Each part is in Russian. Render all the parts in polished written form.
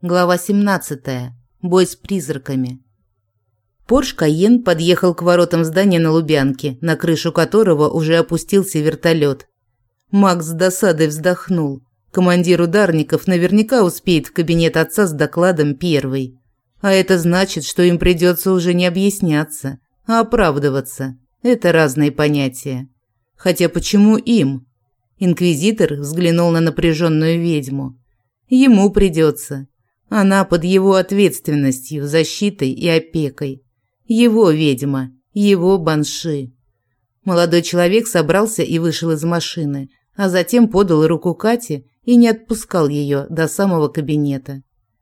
Глава 17. Бой с призраками. Порш Кайен подъехал к воротам здания на Лубянке, на крышу которого уже опустился вертолет. Макс с досадой вздохнул. Командир ударников наверняка успеет в кабинет отца с докладом первый. А это значит, что им придется уже не объясняться, а оправдываться. Это разные понятия. Хотя почему им? Инквизитор взглянул на напряженную ведьму. Ему придется. Она под его ответственностью, защитой и опекой. Его ведьма, его банши. Молодой человек собрался и вышел из машины, а затем подал руку Кате и не отпускал ее до самого кабинета.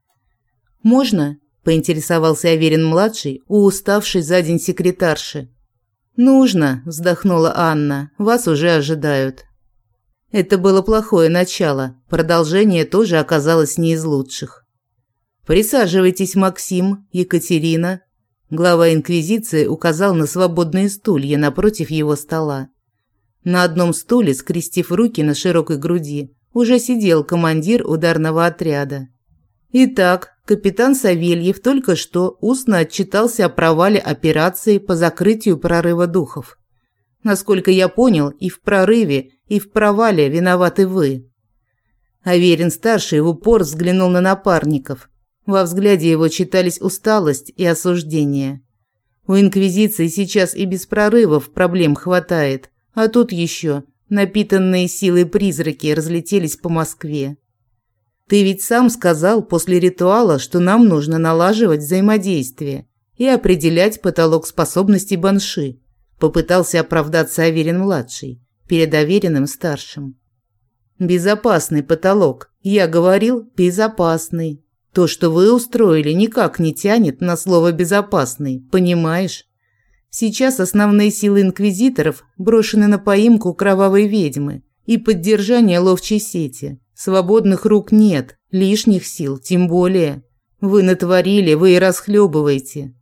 «Можно?» – поинтересовался Аверин-младший у уставшей за день секретарши. «Нужно», – вздохнула Анна, – «вас уже ожидают». Это было плохое начало, продолжение тоже оказалось не из лучших. «Присаживайтесь, Максим, Екатерина». Глава инквизиции указал на свободные стулья напротив его стола. На одном стуле, скрестив руки на широкой груди, уже сидел командир ударного отряда. Итак, капитан Савельев только что устно отчитался о провале операции по закрытию прорыва духов. Насколько я понял, и в прорыве, и в провале виноваты вы. Аверин-старший в упор взглянул на напарников. Во взгляде его читались усталость и осуждение. У инквизиции сейчас и без прорывов проблем хватает, а тут еще напитанные силой призраки разлетелись по Москве. Ты ведь сам сказал после ритуала, что нам нужно налаживать взаимодействие и определять потолок способностей банши. Попытался оправдаться Аверин-младший перед Авериным-старшим. Безопасный потолок. Я говорил, безопасный. То, что вы устроили, никак не тянет на слово «безопасный», понимаешь? Сейчас основные силы инквизиторов брошены на поимку кровавой ведьмы и поддержание ловчей сети. Свободных рук нет, лишних сил тем более. Вы натворили, вы и расхлебываете.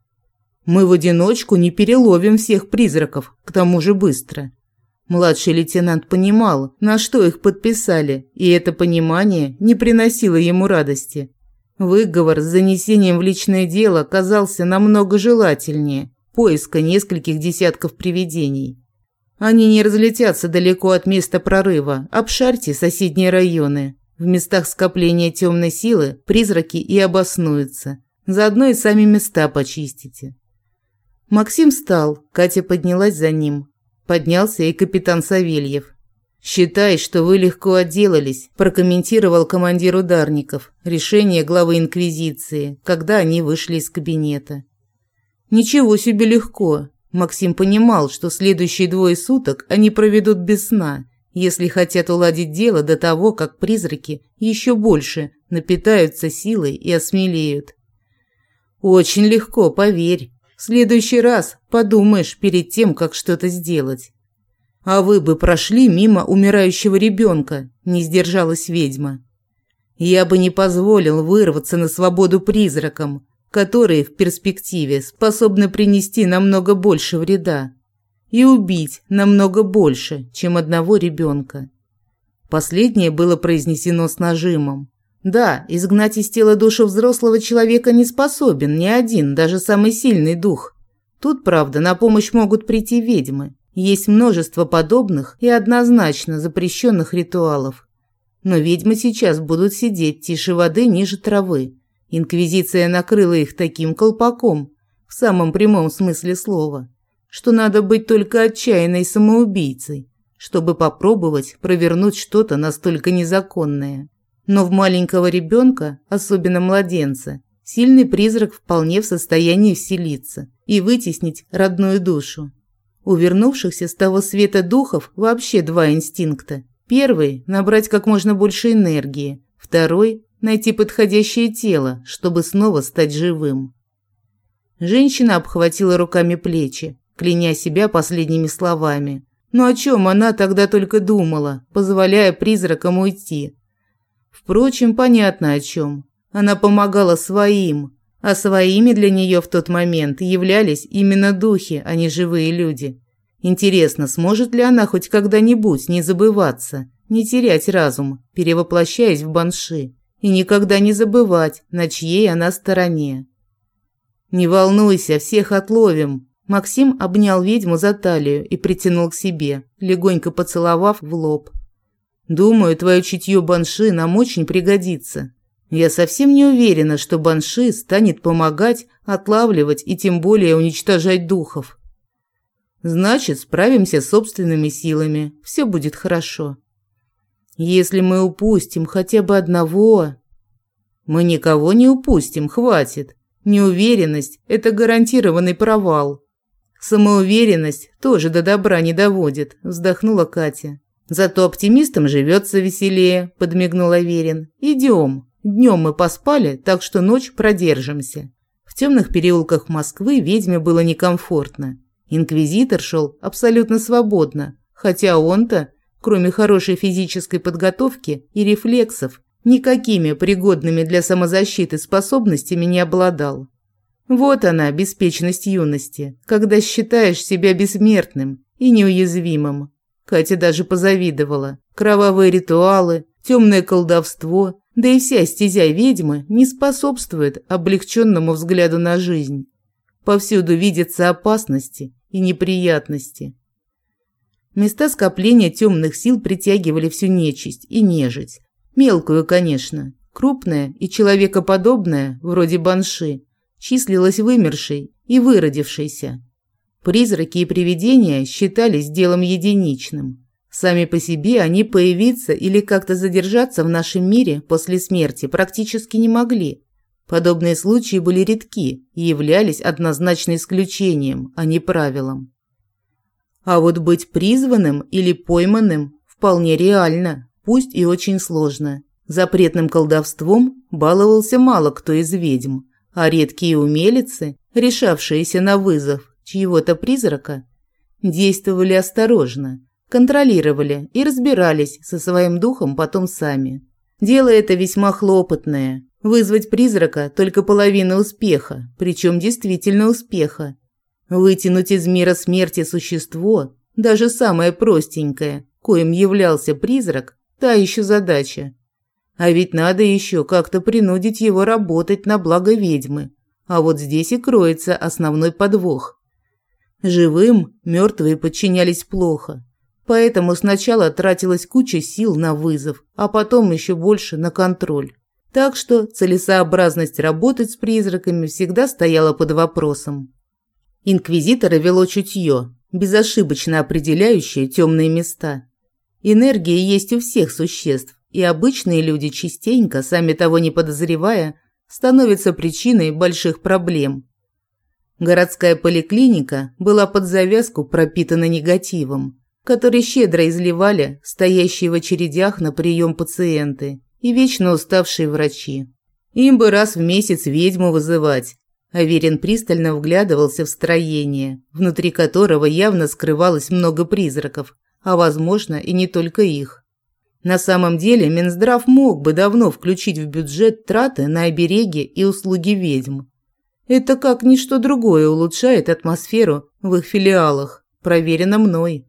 Мы в одиночку не переловим всех призраков, к тому же быстро. Младший лейтенант понимал, на что их подписали, и это понимание не приносило ему радости. Выговор с занесением в личное дело казался намного желательнее поиска нескольких десятков привидений. Они не разлетятся далеко от места прорыва, обшарьте соседние районы. В местах скопления темной силы призраки и обоснуются. Заодно и сами места почистите. Максим встал, Катя поднялась за ним. Поднялся и капитан Савельев. «Считай, что вы легко отделались», – прокомментировал командир ударников решение главы инквизиции, когда они вышли из кабинета. «Ничего себе легко». Максим понимал, что следующие 2 суток они проведут без сна, если хотят уладить дело до того, как призраки еще больше напитаются силой и осмелеют. «Очень легко, поверь. В следующий раз подумаешь перед тем, как что-то сделать». «А вы бы прошли мимо умирающего ребенка», – не сдержалась ведьма. «Я бы не позволил вырваться на свободу призракам, которые в перспективе способны принести намного больше вреда и убить намного больше, чем одного ребенка». Последнее было произнесено с нажимом. Да, изгнать из тела душу взрослого человека не способен ни один, даже самый сильный дух. Тут, правда, на помощь могут прийти ведьмы. Есть множество подобных и однозначно запрещенных ритуалов. Но ведьмы сейчас будут сидеть тише воды ниже травы. Инквизиция накрыла их таким колпаком, в самом прямом смысле слова, что надо быть только отчаянной самоубийцей, чтобы попробовать провернуть что-то настолько незаконное. Но в маленького ребенка, особенно младенца, сильный призрак вполне в состоянии вселиться и вытеснить родную душу. У вернувшихся с того света духов вообще 2 инстинкта. Первый – набрать как можно больше энергии. Второй – найти подходящее тело, чтобы снова стать живым. Женщина обхватила руками плечи, кляня себя последними словами. Но о чем она тогда только думала, позволяя призракам уйти? Впрочем, понятно о чем. Она помогала своим. А своими для нее в тот момент являлись именно духи, а не живые люди. Интересно, сможет ли она хоть когда-нибудь не забываться, не терять разум, перевоплощаясь в банши, и никогда не забывать, на чьей она стороне. «Не волнуйся, всех отловим!» Максим обнял ведьму за талию и притянул к себе, легонько поцеловав в лоб. «Думаю, твое чутье банши нам очень пригодится. Я совсем не уверена, что банши станет помогать, отлавливать и тем более уничтожать духов. Значит, справимся собственными силами, все будет хорошо. Если мы упустим хотя бы одного...» «Мы никого не упустим, хватит. Неуверенность – это гарантированный провал». «Самоуверенность тоже до добра не доводит», – вздохнула Катя. «Зато оптимистам живется веселее», – подмигнул Аверин. «Идем. Днем мы поспали, так что ночь продержимся». В темных переулках Москвы ведьме было некомфортно. Инквизитор шел абсолютно свободно, хотя он-то, кроме хорошей физической подготовки и рефлексов, никакими пригодными для самозащиты способностями не обладал. Вот она, беспечность юности, когда считаешь себя бессмертным и неуязвимым. Катя даже позавидовала. Кровавые ритуалы, темное колдовство, да и вся стезя ведьмы не способствует облегченному взгляду на жизнь. Повсюду видятся опасности и неприятности. Места скопления темных сил притягивали всю нечисть и нежить. Мелкую, конечно, крупная и человекоподобная, вроде банши, числилась вымершей и выродившейся. Призраки и привидения считались делом единичным. Сами по себе они появиться или как-то задержаться в нашем мире после смерти практически не могли. Подобные случаи были редки и являлись однозначно исключением, а не правилом. А вот быть призванным или пойманным вполне реально, пусть и очень сложно. Запретным колдовством баловался мало кто из ведьм, а редкие умелицы, решавшиеся на вызов чьего-то призрака, действовали осторожно, контролировали и разбирались со своим духом потом сами. Дело это весьма хлопотное. Вызвать призрака – только половина успеха, причем действительно успеха. Вытянуть из мира смерти существо, даже самое простенькое, коим являлся призрак, та еще задача. А ведь надо еще как-то принудить его работать на благо ведьмы. А вот здесь и кроется основной подвох. Живым мертвые подчинялись плохо. Поэтому сначала тратилась куча сил на вызов, а потом еще больше на контроль. Так что целесообразность работать с призраками всегда стояла под вопросом. Инквизитора вело чутье, безошибочно определяющее темные места. Энергия есть у всех существ, и обычные люди частенько, сами того не подозревая, становятся причиной больших проблем. Городская поликлиника была под завязку пропитана негативом, который щедро изливали стоящие в очередях на прием пациенты и вечно уставшие врачи. Им бы раз в месяц ведьму вызывать. Аверин пристально вглядывался в строение, внутри которого явно скрывалось много призраков, а возможно и не только их. На самом деле Минздрав мог бы давно включить в бюджет траты на обереги и услуги ведьм. Это как ничто другое улучшает атмосферу в их филиалах, проверено мной.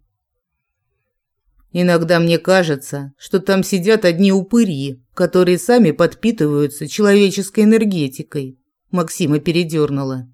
Иногда мне кажется, что там сидят одни упыри, которые сами подпитываются человеческой энергетикой. Максима передернула.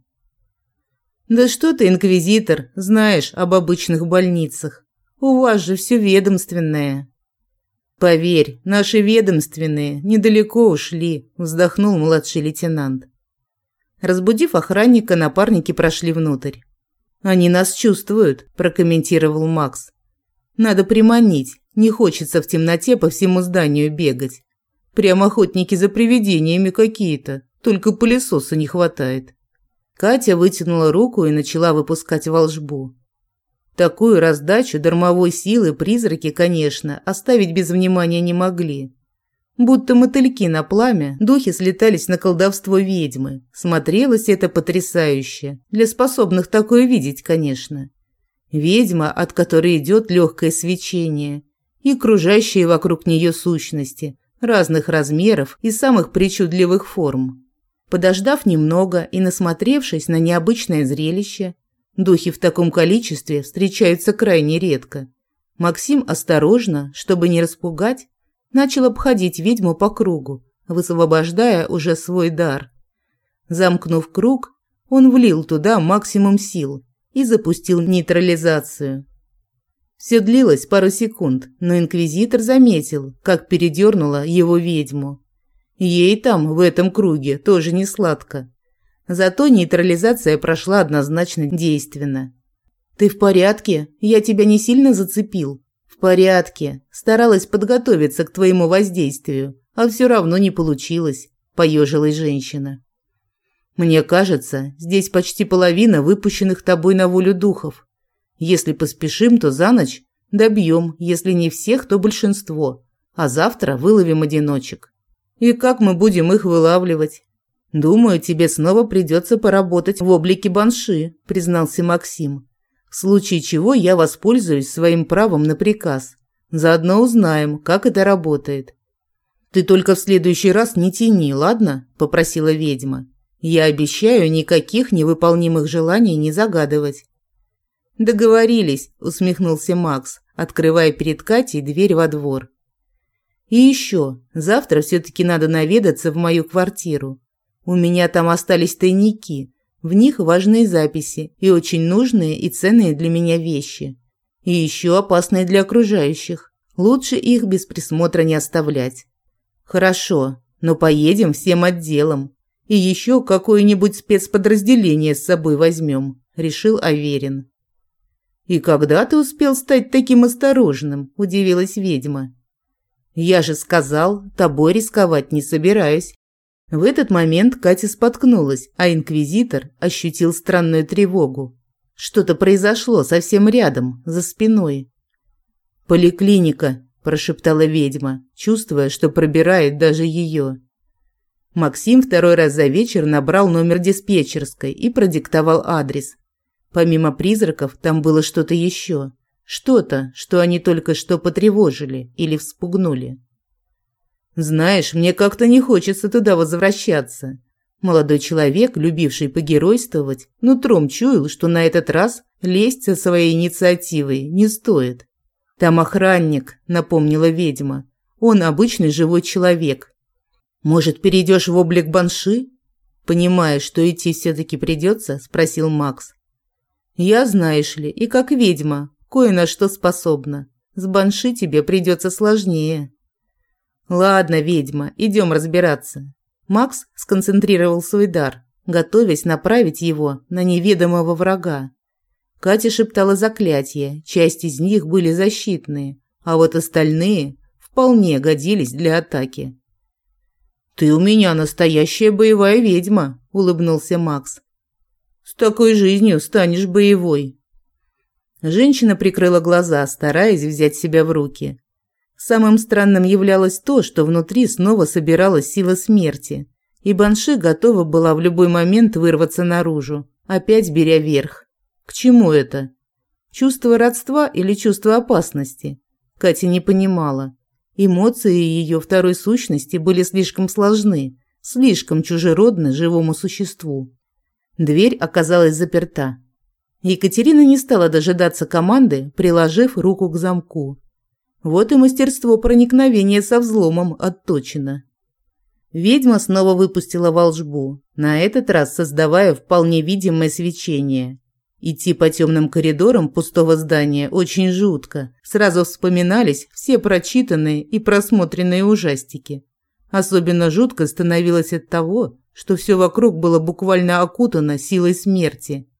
Да что ты, инквизитор, знаешь об обычных больницах? У вас же все ведомственное. Поверь, наши ведомственные недалеко ушли, вздохнул младший лейтенант. Разбудив охранника, напарники прошли внутрь. Они нас чувствуют, прокомментировал Макс. Надо приманить, не хочется в темноте по всему зданию бегать. Прям охотники за привидениями какие-то, только пылесоса не хватает. Катя вытянула руку и начала выпускать волшбу. Такую раздачу дармовой силы призраки, конечно, оставить без внимания не могли. Будто мотыльки на пламя, духи слетались на колдовство ведьмы. Смотрелось это потрясающе, для способных такое видеть, конечно. Ведьма, от которой идет легкое свечение, и кружащие вокруг нее сущности, разных размеров и самых причудливых форм. Подождав немного и насмотревшись на необычное зрелище, духи в таком количестве встречаются крайне редко, Максим осторожно, чтобы не распугать, начал обходить ведьму по кругу, высвобождая уже свой дар. Замкнув круг, он влил туда максимум сил и запустил нейтрализацию. Все длилось пару секунд, но инквизитор заметил, как передернула его ведьму. Ей там, в этом круге, тоже не сладко. Зато нейтрализация прошла однозначно действенно. «Ты в порядке? Я тебя не сильно зацепил?» «В порядке. Старалась подготовиться к твоему воздействию, а все равно не получилось», – поежилась женщина. «Мне кажется, здесь почти половина выпущенных тобой на волю духов. Если поспешим, то за ночь добьем, если не всех, то большинство, а завтра выловим одиночек. И как мы будем их вылавливать?» «Думаю, тебе снова придется поработать в облике банши», – признался Максим. «В случае чего я воспользуюсь своим правом на приказ. Заодно узнаем, как это работает». «Ты только в следующий раз не тяни, ладно?» – попросила ведьма. «Я обещаю никаких невыполнимых желаний не загадывать». «Договорились», – усмехнулся Макс, открывая перед Катей дверь во двор. «И еще, завтра все-таки надо наведаться в мою квартиру. У меня там остались тайники, в них важные записи и очень нужные и ценные для меня вещи. И еще опасные для окружающих. Лучше их без присмотра не оставлять». «Хорошо, но поедем всем отделом. И еще какое-нибудь спецподразделение с собой возьмем», – решил Аверин. «И когда ты успел стать таким осторожным?» – удивилась ведьма. «Я же сказал, тобой рисковать не собираюсь». В этот момент Катя споткнулась, а инквизитор ощутил странную тревогу. Что-то произошло совсем рядом, за спиной. «Поликлиника», – прошептала ведьма, чувствуя, что пробирает даже ее. Максим второй раз за вечер набрал номер диспетчерской и продиктовал адрес. Помимо призраков там было что-то еще. Что-то, что они только что потревожили или вспугнули. «Знаешь, мне как-то не хочется туда возвращаться». Молодой человек, любивший погеройствовать, нутром чуял, что на этот раз лезть со своей инициативой не стоит. «Там охранник», – напомнила ведьма. «Он обычный живой человек». «Может, перейдешь в облик банши?» «Понимая, что идти все-таки придется?» – спросил Макс. «Я, знаешь ли, и как ведьма, кое на что способна. С банши тебе придется сложнее». «Ладно, ведьма, идем разбираться». Макс сконцентрировал свой дар, готовясь направить его на неведомого врага. Катя шептала заклятия, часть из них были защитные, а вот остальные вполне годились для атаки. «Ты у меня настоящая боевая ведьма», – улыбнулся Макс. «С такой жизнью станешь боевой». Женщина прикрыла глаза, стараясь взять себя в руки. Самым странным являлось то, что внутри снова собиралась сила смерти, и банши готова была в любой момент вырваться наружу, опять беря верх. К чему это? Чувство родства или чувство опасности? Катя не понимала. Эмоции ее второй сущности были слишком сложны, слишком чужеродны живому существу. Дверь оказалась заперта. Екатерина не стала дожидаться команды, приложив руку к замку. Вот и мастерство проникновения со взломом отточено. Ведьма снова выпустила волшбу, на этот раз создавая вполне видимое свечение. Идти по темным коридорам пустого здания очень жутко. Сразу вспоминались все прочитанные и просмотренные ужастики. Особенно жутко становилось от того, что все вокруг было буквально окутано силой смерти.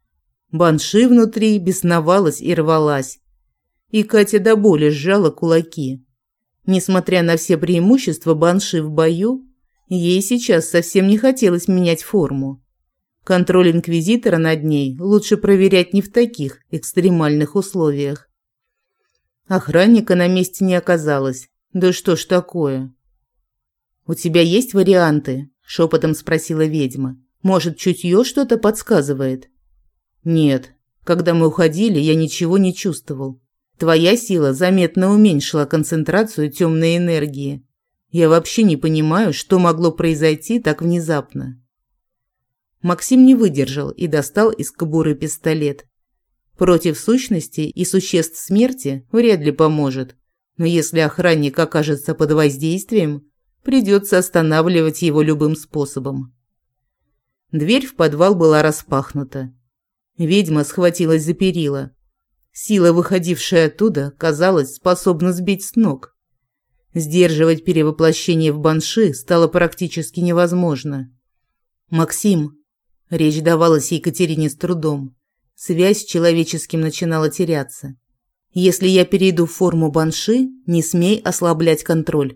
Банши внутри бесновалась и рвалась. И Катя до боли сжала кулаки. Несмотря на все преимущества банши в бою, ей сейчас совсем не хотелось менять форму. Контроль инквизитора над ней лучше проверять не в таких экстремальных условиях. Охранника на месте не оказалось. Да что ж такое? «У тебя есть варианты?» – шепотом спросила ведьма. «Может, чутье что-то подсказывает?» «Нет. Когда мы уходили, я ничего не чувствовал. Твоя сила заметно уменьшила концентрацию темной энергии. Я вообще не понимаю, что могло произойти так внезапно». Максим не выдержал и достал из кобуры пистолет. Против сущности и существ смерти вряд ли поможет. Но если охранник окажется под воздействием, Придется останавливать его любым способом. Дверь в подвал была распахнута. Ведьма схватилась за перила. Сила, выходившая оттуда, казалось, способна сбить с ног. Сдерживать перевоплощение в банши стало практически невозможно. «Максим», – речь давалась Екатерине с трудом, связь с человеческим начинала теряться. «Если я перейду в форму банши, не смей ослаблять контроль».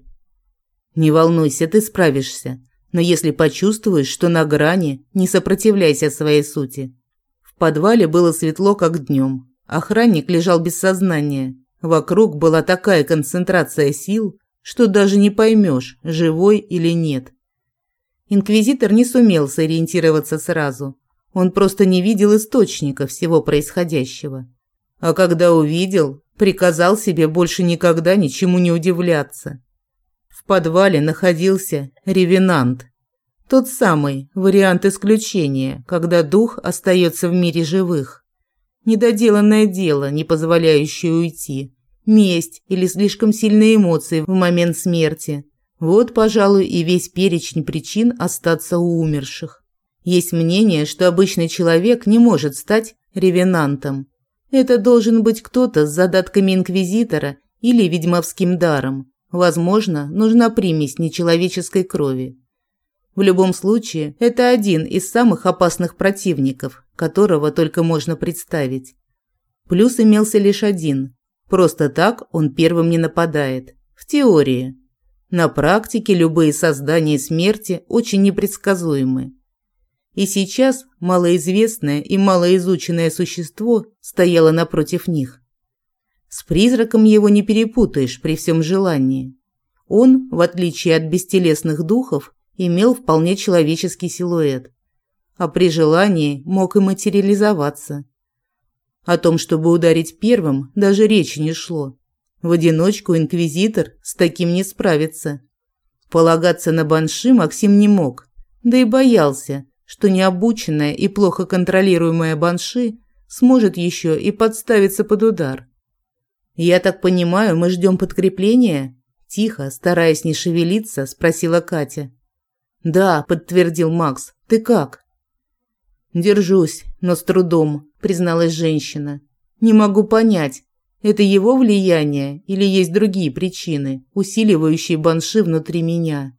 «Не волнуйся, ты справишься, но если почувствуешь, что на грани, не сопротивляйся своей сути». В подвале было светло, как днем. Охранник лежал без сознания. Вокруг была такая концентрация сил, что даже не поймешь, живой или нет. Инквизитор не сумел сориентироваться сразу. Он просто не видел источника всего происходящего. А когда увидел, приказал себе больше никогда ничему не удивляться. В подвале находился ревенант. Тот самый вариант исключения, когда дух остается в мире живых. Недоделанное дело, не позволяющее уйти. Месть или слишком сильные эмоции в момент смерти. Вот, пожалуй, и весь перечень причин остаться у умерших. Есть мнение, что обычный человек не может стать ревенантом. Это должен быть кто-то с задатками инквизитора или ведьмовским даром. Возможно, нужна примесь нечеловеческой крови. В любом случае, это один из самых опасных противников, которого только можно представить. Плюс имелся лишь один. Просто так он первым не нападает. В теории. На практике любые создания смерти очень непредсказуемы. И сейчас малоизвестное и малоизученное существо стояло напротив них. С призраком его не перепутаешь при всем желании. Он, в отличие от бестелесных духов, имел вполне человеческий силуэт, а при желании мог и материализоваться. О том, чтобы ударить первым, даже речи не шло. В одиночку инквизитор с таким не справится. Полагаться на банши Максим не мог, да и боялся, что необученная и плохо контролируемая банши сможет еще и подставиться под удар. «Я так понимаю, мы ждем подкрепления?» Тихо, стараясь не шевелиться, спросила Катя. «Да», – подтвердил Макс. «Ты как?» «Держусь, но с трудом», – призналась женщина. «Не могу понять, это его влияние или есть другие причины, усиливающие банши внутри меня?»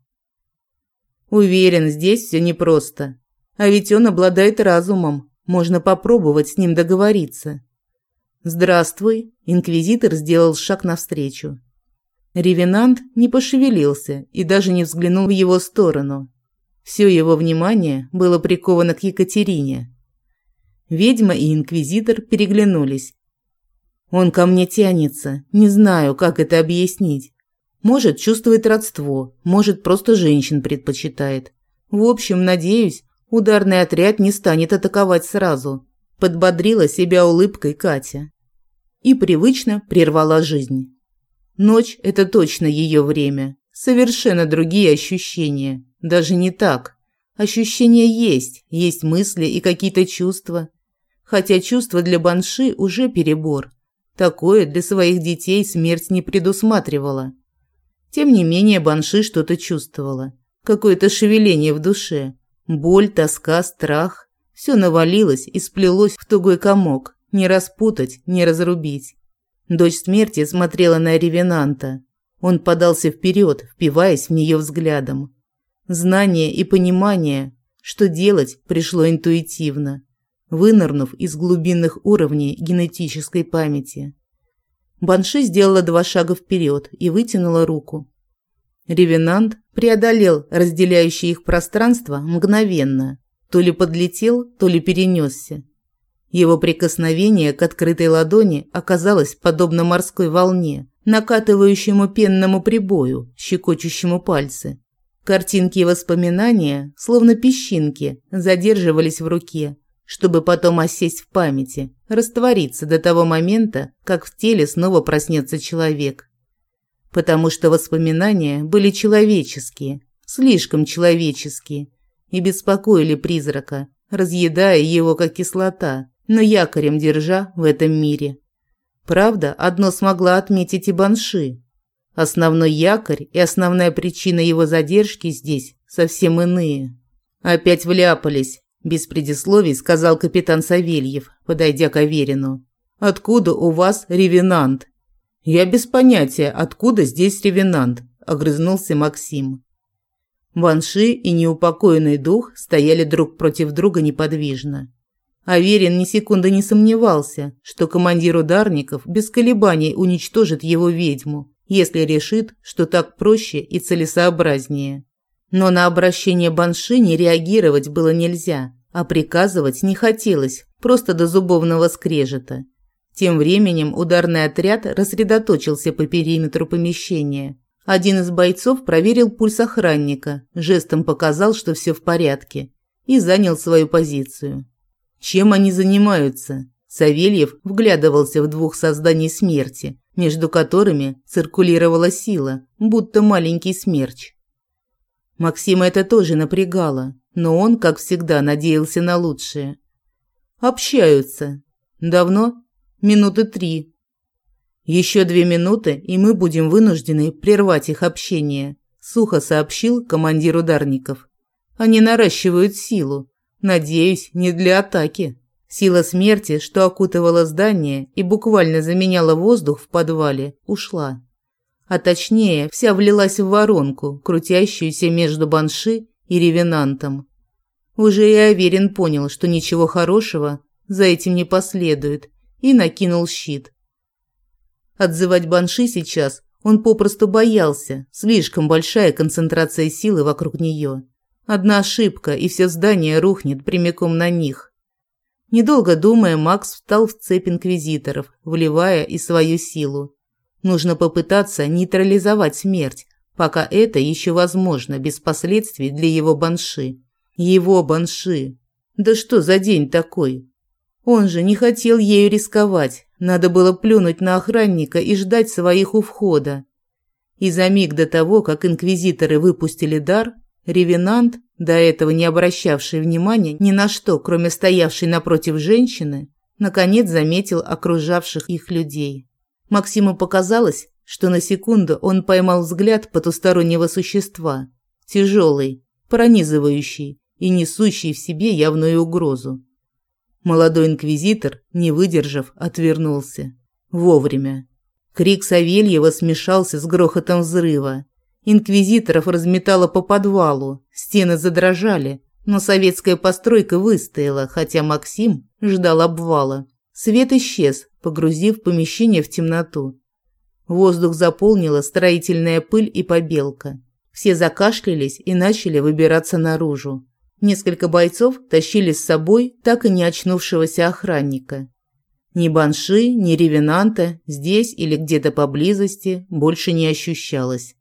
«Уверен, здесь все непросто. А ведь он обладает разумом, можно попробовать с ним договориться». «Здравствуй», – инквизитор сделал шаг навстречу. Ревенант не пошевелился и даже не взглянул в его сторону. Все его внимание было приковано к Екатерине. Ведьма и инквизитор переглянулись. «Он ко мне тянется, не знаю, как это объяснить. Может, чувствует родство, может, просто женщин предпочитает. В общем, надеюсь, ударный отряд не станет атаковать сразу», – подбодрила себя улыбкой Катя. И привычно прервала жизнь. Ночь – это точно ее время. Совершенно другие ощущения. Даже не так. Ощущения есть мысли и какие-то чувства. Хотя чувства для банши уже перебор. Такое для своих детей смерть не предусматривала. Тем не менее банши что-то чувствовала. Какое-то шевеление в душе. Боль, тоска, страх. Все навалилось и сплелось в тугой комок. Не распутать, не разрубить. Дочь смерти смотрела на ревенанта. Он подался вперед, впиваясь в нее взглядом. Знание и понимание, что делать, пришло интуитивно, вынырнув из глубинных уровней генетической памяти. Банши сделала 2 шага вперед и вытянула руку. Ревенант преодолел разделяющее их пространство мгновенно. То ли подлетел, то ли перенесся. Его прикосновение к открытой ладони оказалось подобно морской волне, накатывающему пенному прибою, щекочущему пальцы. Картинки и воспоминания, словно песчинки, задерживались в руке, чтобы потом осесть в памяти, раствориться до того момента, как в теле снова проснется человек. Потому что воспоминания были человеческие, слишком человеческие, и беспокоили призрака, разъедая его как кислота, но якорем держа в этом мире. Правда, одно смогла отметить и банши. Основной якорь и основная причина его задержки здесь совсем иные. Опять вляпались, без предисловий сказал капитан Савельев, подойдя к Аверину. Откуда у вас ревенант? Я без понятия, откуда здесь ревенант, огрызнулся Максим. Банши и неупокоенный дух стояли друг против друга неподвижно. Аверин ни секунды не сомневался, что командир ударников без колебаний уничтожит его ведьму, если решит, что так проще и целесообразнее. Но на обращение Банши не реагировать было нельзя, а приказывать не хотелось, просто до зубовного скрежета. Тем временем ударный отряд рассредоточился по периметру помещения. Один из бойцов проверил пульс охранника, жестом показал, что все в порядке, и занял свою позицию. Чем они занимаются? Савельев вглядывался в двух созданий смерти, между которыми циркулировала сила, будто маленький смерч. Максима это тоже напрягало, но он, как всегда, надеялся на лучшее. Общаются. Давно? Минуты 3. Еще 2 минуты, и мы будем вынуждены прервать их общение, сухо сообщил командир ударников. Они наращивают силу. Надеюсь, не для атаки. Сила смерти, что окутывала здание и буквально заменяла воздух в подвале, ушла. А точнее, вся влилась в воронку, крутящуюся между Банши и ревенантом. Уже и Аверин понял, что ничего хорошего за этим не последует, и накинул щит. Отзывать Банши сейчас он попросту боялся, слишком большая концентрация силы вокруг нее. Одна ошибка, и все здание рухнет прямиком на них. Недолго думая, Макс встал в цепь инквизиторов, вливая и свою силу. Нужно попытаться нейтрализовать смерть, пока это еще возможно, без последствий для его Банши. Его Банши. Да что за день такой? Он же не хотел ею рисковать. Надо было плюнуть на охранника и ждать своих у входа. И за миг до того, как инквизиторы выпустили дар, ревенант, до этого не обращавший внимания ни на что, кроме стоявшей напротив женщины, наконец заметил окружавших их людей. Максиму показалось, что на секунду он поймал взгляд потустороннего существа, тяжелый, пронизывающий и несущий в себе явную угрозу. Молодой инквизитор, не выдержав, отвернулся. Вовремя. Крик Савельева смешался с грохотом взрыва. Инквизиторов разметало по подвалу, стены задрожали, но советская постройка выстояла, хотя Максим ждал обвала. Свет исчез, погрузив помещение в темноту. Воздух заполнила строительная пыль и побелка. Все закашлялись и начали выбираться наружу. Несколько бойцов тащили с собой так и не очнувшегося охранника. Ни Банши, ни ревенанта здесь или где-то поблизости больше не ощущалось.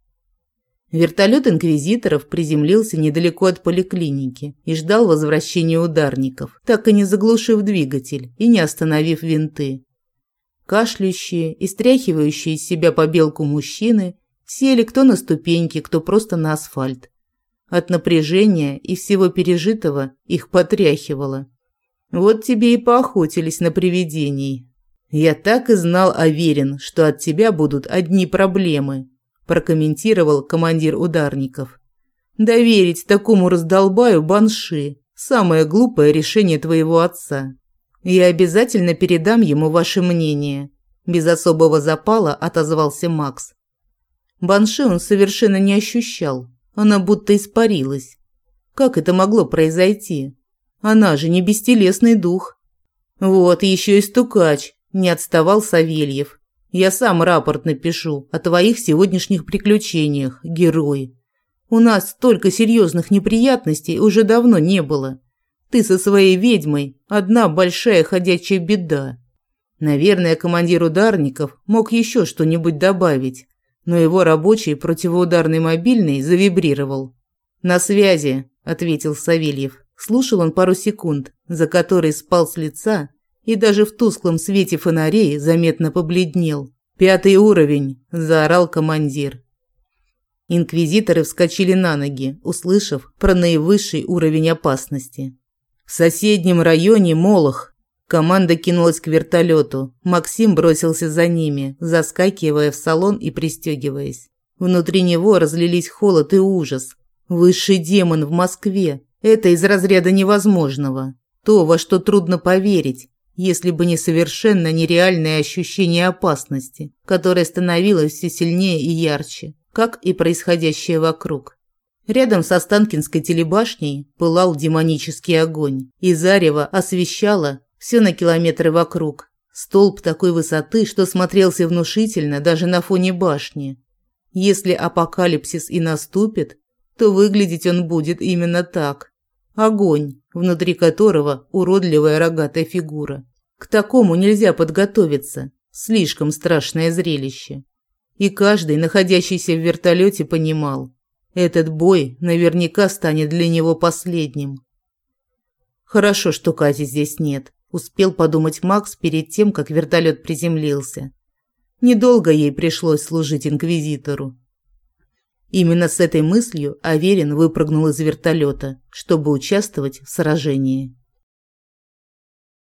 Вертолет инквизиторов приземлился недалеко от поликлиники и ждал возвращения ударников, так и не заглушив двигатель и не остановив винты. Кашляющие и стряхивающие из себя побелку мужчины сели кто на ступеньки, кто просто на асфальт. От напряжения и всего пережитого их потряхивало. Вот тебе и поохотились на привидений. Я так и знал, Аверин, что от тебя будут одни проблемы, прокомментировал командир ударников. Доверить такому раздолбаю Банши – самое глупое решение твоего отца. Я обязательно передам ему ваше мнение. Без особого запала отозвался Макс. Банши он совершенно не ощущал. Она будто испарилась. Как это могло произойти? Она же не бестелесный дух. Вот, еще и стукач, не отставал Савельев. Я сам рапорт напишу о твоих сегодняшних приключениях, герой. У нас столько серьезных неприятностей уже давно не было. Ты со своей ведьмой одна большая ходячая беда. Наверное, командир ударников мог еще что-нибудь добавить, но его рабочий противоударный мобильный завибрировал. «На связи», – ответил Савельев. Слушал он пару секунд, за которые спал с лица и даже в тусклом свете фонарей заметно побледнел. «5-й уровень», – заорал командир. Инквизиторы вскочили на ноги, услышав про наивысший уровень опасности. «В соседнем районе Молох. Команда кинулась к вертолету. Максим бросился за ними, заскакивая в салон и пристегиваясь. Внутри него разлились холод и ужас. Высший демон в Москве. Это из разряда невозможного. То, во что трудно поверить, если бы не совершенно нереальное ощущение опасности, которое становилось все сильнее и ярче, как и происходящее вокруг. Рядом с Останкинской телебашней пылал демонический огонь, и зарево освещало все на километры вокруг. Столб такой высоты, что смотрелся внушительно даже на фоне башни. Если апокалипсис и наступит, то выглядеть он будет именно так. Огонь, внутри которого уродливая рогатая фигура. К такому нельзя подготовиться. Слишком страшное зрелище. И каждый, находящийся в вертолете, понимал, этот бой наверняка станет для него последним. Хорошо, что Кати здесь нет. Успел подумать Макс перед тем, как вертолет приземлился. Недолго ей пришлось служить инквизитору. Именно с этой мыслью Аверин выпрыгнул из вертолета, чтобы участвовать в сражении.